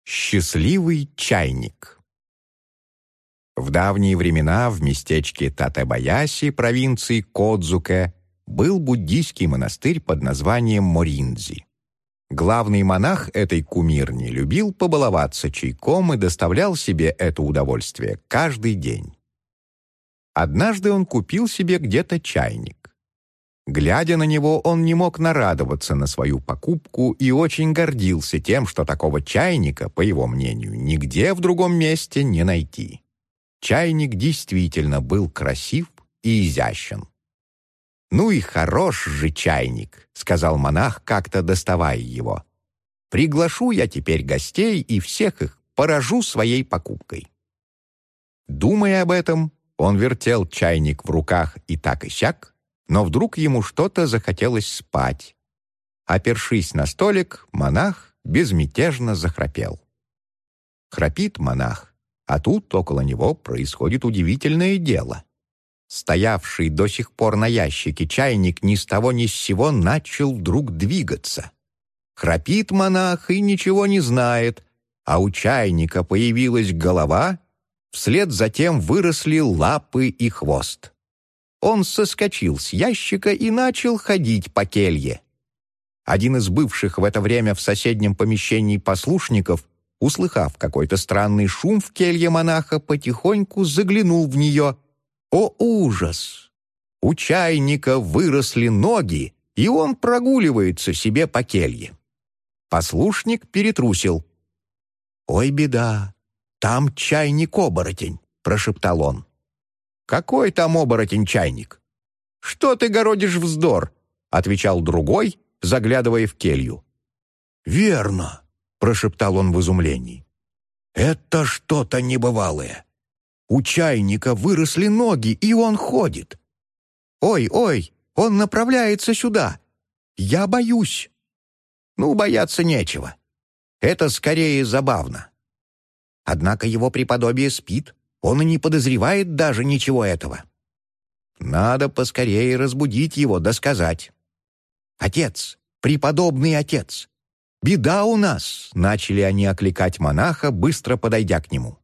Счастливый чайник. В давние времена в местечке Татебаяси провинции Кодзуке был буддийский монастырь под названием Моринзи. Главный монах этой кумирни любил побаловаться чайком и доставлял себе это удовольствие каждый день. Однажды он купил себе где-то чайник. Глядя на него, он не мог нарадоваться на свою покупку и очень гордился тем, что такого чайника, по его мнению, нигде в другом месте не найти. Чайник действительно был красив и изящен. «Ну и хорош же чайник», — сказал монах, как-то доставая его. «Приглашу я теперь гостей и всех их поражу своей покупкой». Думая об этом, он вертел чайник в руках и так и сяк, но вдруг ему что-то захотелось спать. Опершись на столик, монах безмятежно захрапел. Храпит монах, а тут около него происходит удивительное дело. Стоявший до сих пор на ящике чайник ни с того ни с сего начал вдруг двигаться. Храпит монах и ничего не знает, а у чайника появилась голова, вслед за тем выросли лапы и хвост. Он соскочил с ящика и начал ходить по келье. Один из бывших в это время в соседнем помещении послушников, услыхав какой-то странный шум в келье монаха, потихоньку заглянул в нее. О, ужас! У чайника выросли ноги, и он прогуливается себе по келье. Послушник перетрусил. «Ой, беда! Там чайник-оборотень!» — прошептал он. «Какой там оборотень-чайник?» «Что ты городишь вздор?» — отвечал другой, заглядывая в келью. «Верно», — прошептал он в изумлении. «Это что-то небывалое. У чайника выросли ноги, и он ходит. Ой, ой, он направляется сюда. Я боюсь». «Ну, бояться нечего. Это скорее забавно. Однако его преподобие спит. Он и не подозревает даже ничего этого. Надо поскорее разбудить его да сказать. «Отец, преподобный отец, беда у нас!» — начали они окликать монаха, быстро подойдя к нему.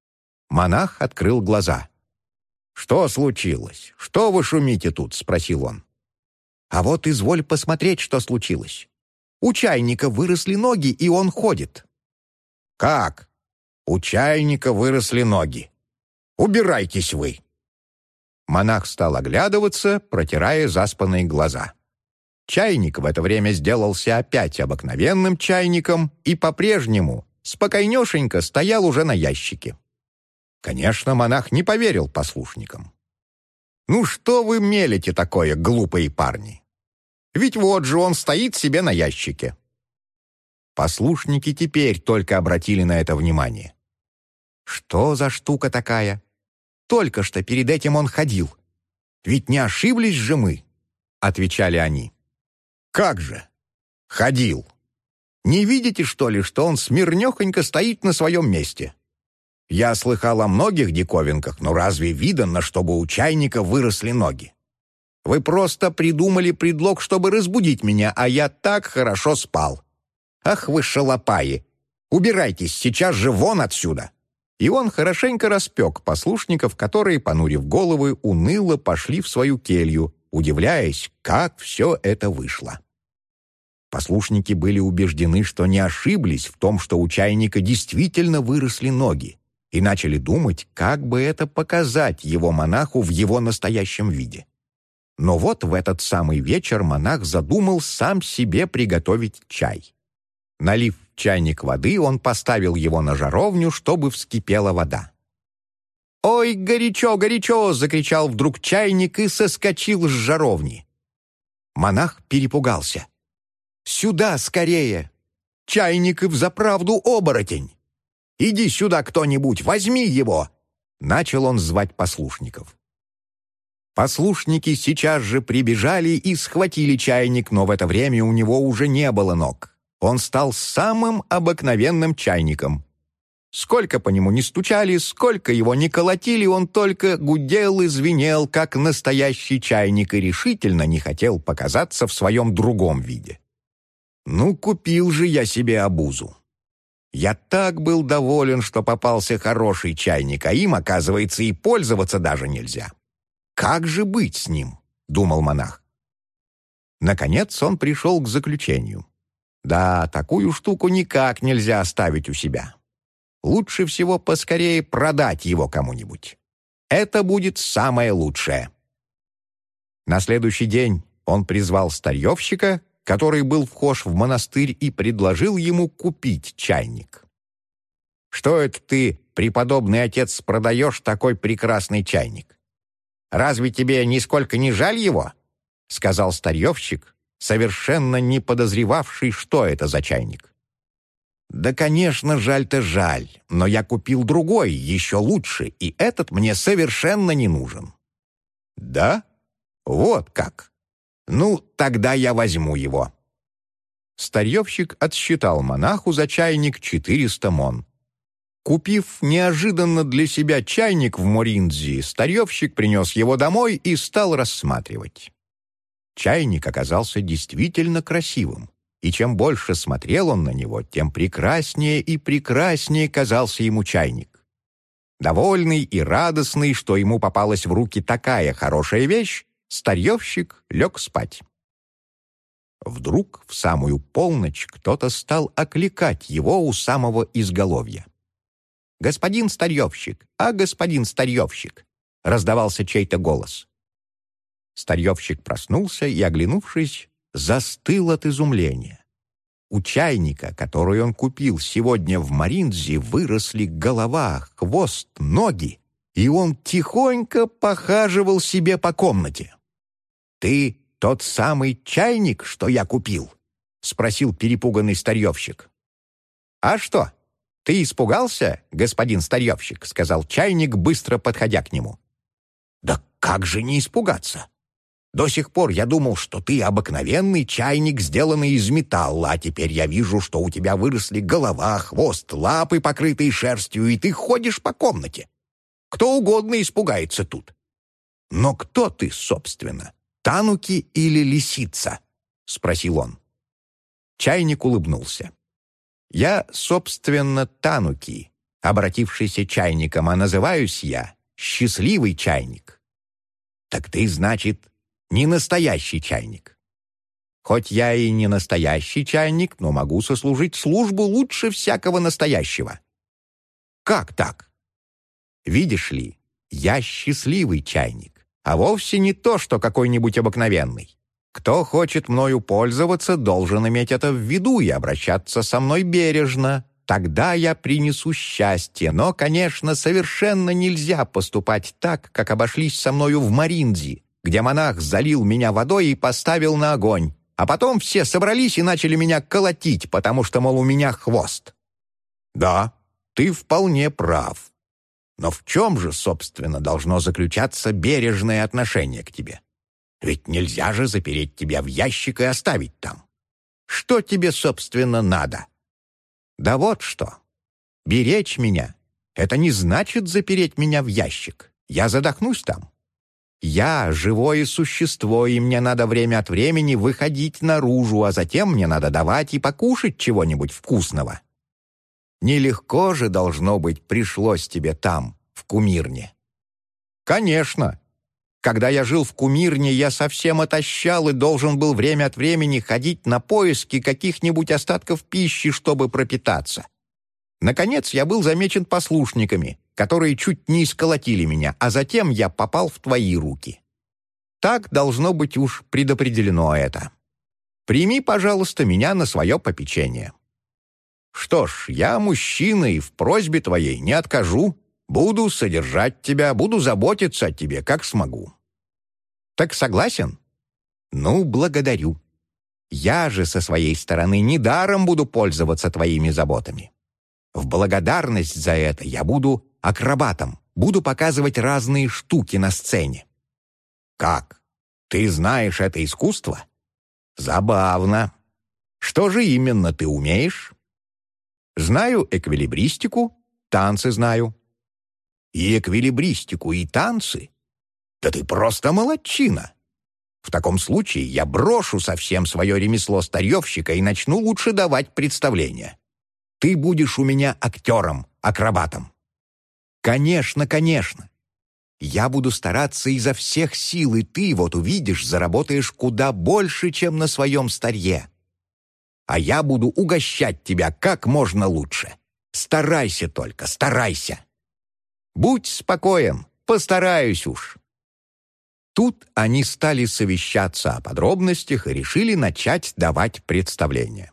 Монах открыл глаза. «Что случилось? Что вы шумите тут?» — спросил он. «А вот изволь посмотреть, что случилось. У чайника выросли ноги, и он ходит». «Как? У чайника выросли ноги? Убирайтесь вы!» Монах стал оглядываться, протирая заспанные глаза. Чайник в это время сделался опять обыкновенным чайником и по-прежнему спокойнешенько стоял уже на ящике. Конечно, монах не поверил послушникам. «Ну что вы мелете такое, глупые парни? Ведь вот же он стоит себе на ящике». Послушники теперь только обратили на это внимание. «Что за штука такая? Только что перед этим он ходил. Ведь не ошиблись же мы», — отвечали они. «Как же? Ходил. Не видите, что ли, что он смирнехонько стоит на своем месте? Я слыхал о многих диковинках, но разве видано, чтобы у чайника выросли ноги? Вы просто придумали предлог, чтобы разбудить меня, а я так хорошо спал. Ах вы шалопаи! Убирайтесь сейчас же вон отсюда!» И он хорошенько распек послушников, которые, понурив головы, уныло пошли в свою келью, удивляясь, как все это вышло. Послушники были убеждены, что не ошиблись в том, что у чайника действительно выросли ноги, и начали думать, как бы это показать его монаху в его настоящем виде. Но вот в этот самый вечер монах задумал сам себе приготовить чай. Налив в чайник воды, он поставил его на жаровню, чтобы вскипела вода. «Ой, горячо, горячо!» — закричал вдруг чайник и соскочил с жаровни. Монах перепугался. «Сюда скорее! Чайник и взаправду оборотень! Иди сюда кто-нибудь, возьми его!» Начал он звать послушников. Послушники сейчас же прибежали и схватили чайник, но в это время у него уже не было ног. Он стал самым обыкновенным чайником. Сколько по нему ни стучали, сколько его ни колотили, он только гудел и звенел, как настоящий чайник, и решительно не хотел показаться в своем другом виде. «Ну, купил же я себе обузу. Я так был доволен, что попался хороший чайник, а им, оказывается, и пользоваться даже нельзя. Как же быть с ним?» — думал монах. Наконец он пришел к заключению. Да, такую штуку никак нельзя оставить у себя. Лучше всего поскорее продать его кому-нибудь. Это будет самое лучшее. На следующий день он призвал старьевщика, который был вхож в монастырь, и предложил ему купить чайник. «Что это ты, преподобный отец, продаешь такой прекрасный чайник? Разве тебе нисколько не жаль его?» — сказал старьевщик, совершенно не подозревавший, что это за чайник. «Да, конечно, жаль-то жаль, но я купил другой, еще лучше, и этот мне совершенно не нужен». «Да? Вот как? Ну, тогда я возьму его». Старьевщик отсчитал монаху за чайник 400 мон. Купив неожиданно для себя чайник в Моринзи, старьевщик принес его домой и стал рассматривать. Чайник оказался действительно красивым, и чем больше смотрел он на него, тем прекраснее и прекраснее казался ему чайник. Довольный и радостный, что ему попалась в руки такая хорошая вещь, старьевщик лег спать. Вдруг в самую полночь кто-то стал окликать его у самого изголовья. «Господин старьевщик! А, господин старьевщик!» — раздавался чей-то голос. Старьевщик проснулся и, оглянувшись, застыл от изумления. У чайника, который он купил сегодня в Маринзе, выросли голова, хвост, ноги, и он тихонько похаживал себе по комнате. «Ты тот самый чайник, что я купил?» — спросил перепуганный старьевщик. «А что, ты испугался, господин старьевщик?» — сказал чайник, быстро подходя к нему. «Да как же не испугаться? До сих пор я думал, что ты обыкновенный чайник, сделанный из металла, а теперь я вижу, что у тебя выросли голова, хвост, лапы, покрытые шерстью, и ты ходишь по комнате. Кто угодно испугается тут. Но кто ты, собственно, тануки или лисица?» — спросил он. Чайник улыбнулся. «Я, собственно, тануки, обратившийся чайником, а называюсь я счастливый чайник». «Так ты, значит, не настоящий чайник?» «Хоть я и не настоящий чайник, но могу сослужить службу лучше всякого настоящего». «Как так?» «Видишь ли, я счастливый чайник, а вовсе не то, что какой-нибудь обыкновенный. Кто хочет мною пользоваться, должен иметь это в виду и обращаться со мной бережно. Тогда я принесу счастье, но, конечно, совершенно нельзя поступать так, как обошлись со мною в Маринзе, где монах залил меня водой и поставил на огонь, а потом все собрались и начали меня колотить, потому что, мол, у меня хвост». «Да, ты вполне прав. Но в чем же, собственно, должно заключаться бережное отношение к тебе? Ведь нельзя же запереть тебя в ящик и оставить там. Что тебе, собственно, надо?» «Да вот что. Беречь меня — это не значит запереть меня в ящик. Я задохнусь там. Я — живое существо, и мне надо время от времени выходить наружу, а затем мне надо давать и покушать чего-нибудь вкусного. Нелегко же, должно быть, пришлось тебе там, в Кумирне». «Конечно. Когда я жил в Кумирне, я совсем отощал и должен был время от времени ходить на поиски каких-нибудь остатков пищи, чтобы пропитаться. Наконец, я был замечен послушниками, которые чуть не исколотили меня, а затем я попал в твои руки. Так должно быть уж предопределено это. Прими, пожалуйста, меня на свое попечение». «Что ж, я мужчина и в просьбе твоей не откажу. Буду содержать тебя, буду заботиться о тебе, как смогу». «Так согласен?» «Ну, благодарю. Я же со своей стороны недаром буду пользоваться твоими заботами. В благодарность за это я буду акробатом, буду показывать разные штуки на сцене». «Как? Ты знаешь это искусство?» «Забавно. Что же именно ты умеешь?» «Знаю эквилибристику, танцы знаю». «И эквилибристику, и танцы? Да ты просто молодчина! В таком случае я брошу совсем свое ремесло старьевщика и начну лучше давать представления. Ты будешь у меня актером, акробатом». «Конечно, конечно. Я буду стараться изо всех сил, и ты, вот увидишь, заработаешь куда больше, чем на своем старье. А я буду угощать тебя как можно лучше. Старайся только, старайся». «Будь спокоен, постараюсь уж». Тут они стали совещаться о подробностях и решили начать давать представления.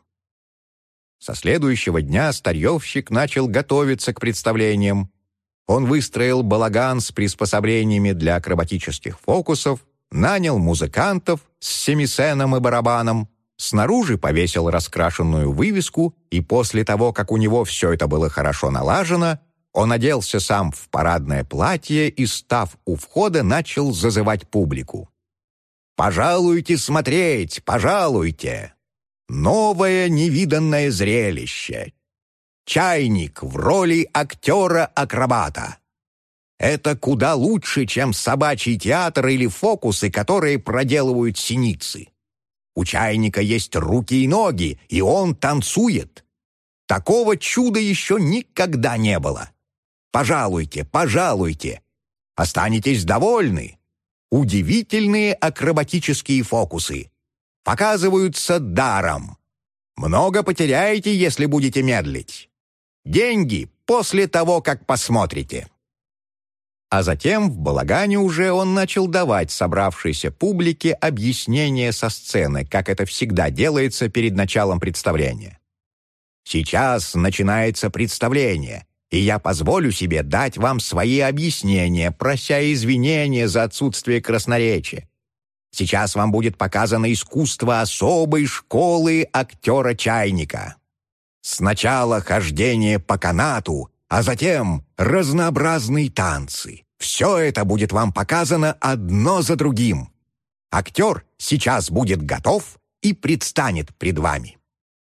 Со следующего дня старьевщик начал готовиться к представлениям. Он выстроил балаган с приспособлениями для акробатических фокусов, нанял музыкантов с семисеном и барабаном, снаружи повесил раскрашенную вывеску, и после того, как у него все это было хорошо налажено, он оделся сам в парадное платье и, став у входа, начал зазывать публику. «Пожалуйте смотреть, пожалуйте! Новое невиданное зрелище! Чайник в роли актера-акробата! Это куда лучше, чем собачий театр или фокусы, которые проделывают синицы. У Чайника есть руки и ноги, и он танцует. Такого чуда еще никогда не было. Пожалуйте, пожалуйте! Останетесь довольны! Удивительные акробатические фокусы. Показываются даром. Много потеряете, если будете медлить. Деньги после того, как посмотрите». А затем в балагане уже он начал давать собравшейся публике объяснения со сцены, как это всегда делается перед началом представления. «Сейчас начинается представление, и я позволю себе дать вам свои объяснения, прося извинения за отсутствие красноречия. Сейчас вам будет показано искусство особой школы актера-чайника. Сначала хождение по канату, а затем разнообразные танцы. Все это будет вам показано одно за другим. Актер сейчас будет готов и предстанет пред вами».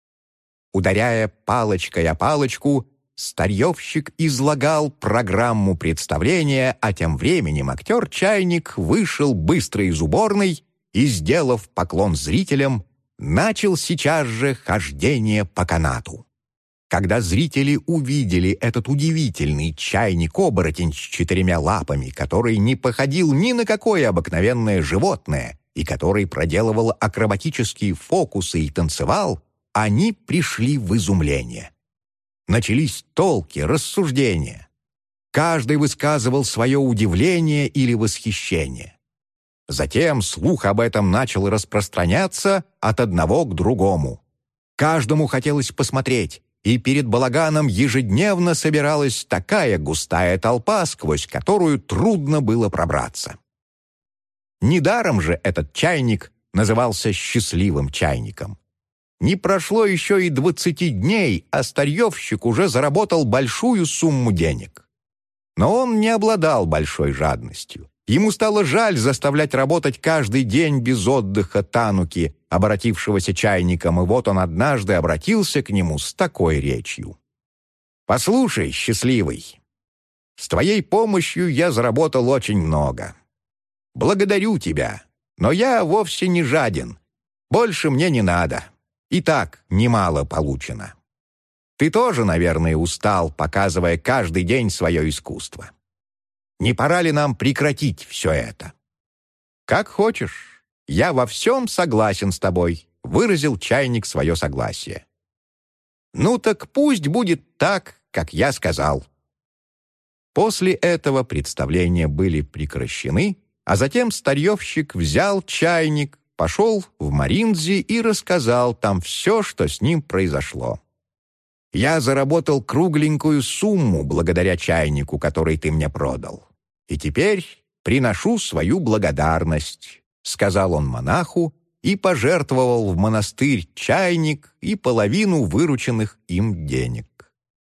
Ударяя палочкой о палочку, старьевщик излагал программу представления, а тем временем актер-чайник вышел быстро из уборной и, сделав поклон зрителям, начал сейчас же хождение по канату. Когда зрители увидели этот удивительный чайник-оборотень с 4 лапами, который не походил ни на какое обыкновенное животное и который проделывал акробатические фокусы и танцевал, они пришли в изумление. Начались толки, рассуждения. Каждый высказывал свое удивление или восхищение. Затем слух об этом начал распространяться от одного к другому. Каждому хотелось посмотреть, и перед балаганом ежедневно собиралась такая густая толпа, сквозь которую трудно было пробраться. Недаром же этот чайник назывался «счастливым чайником». Не прошло еще и 20 дней, а старьевщик уже заработал большую сумму денег. Но он не обладал большой жадностью. Ему стало жаль заставлять работать каждый день без отдыха Тануки, обратившегося чайником, и вот он однажды обратился к нему с такой речью. «Послушай, счастливый, с твоей помощью я заработал очень много. Благодарю тебя, но я вовсе не жаден. Больше мне не надо. И так немало получено. Ты тоже, наверное, устал, показывая каждый день свое искусство. Не пора ли нам прекратить все это?» «Как хочешь. Я во всем согласен с тобой», — выразил чайник свое согласие. «Ну так пусть будет так, как я сказал». После этого представления были прекращены, а затем старьевщик взял чайник, пошел в Маринзи и рассказал там все, что с ним произошло. «Я заработал кругленькую сумму благодаря чайнику, который ты мне продал. И теперь приношу свою благодарность», — сказал он монаху и пожертвовал в монастырь чайник и половину вырученных им денег.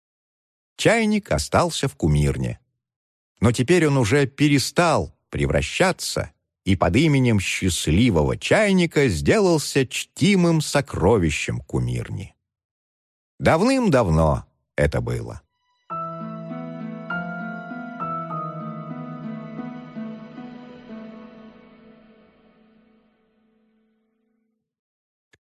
Чайник остался в кумирне. Но теперь он уже перестал превращаться и под именем счастливого чайника сделался чтимым сокровищем кумирни. Давным-давно это было.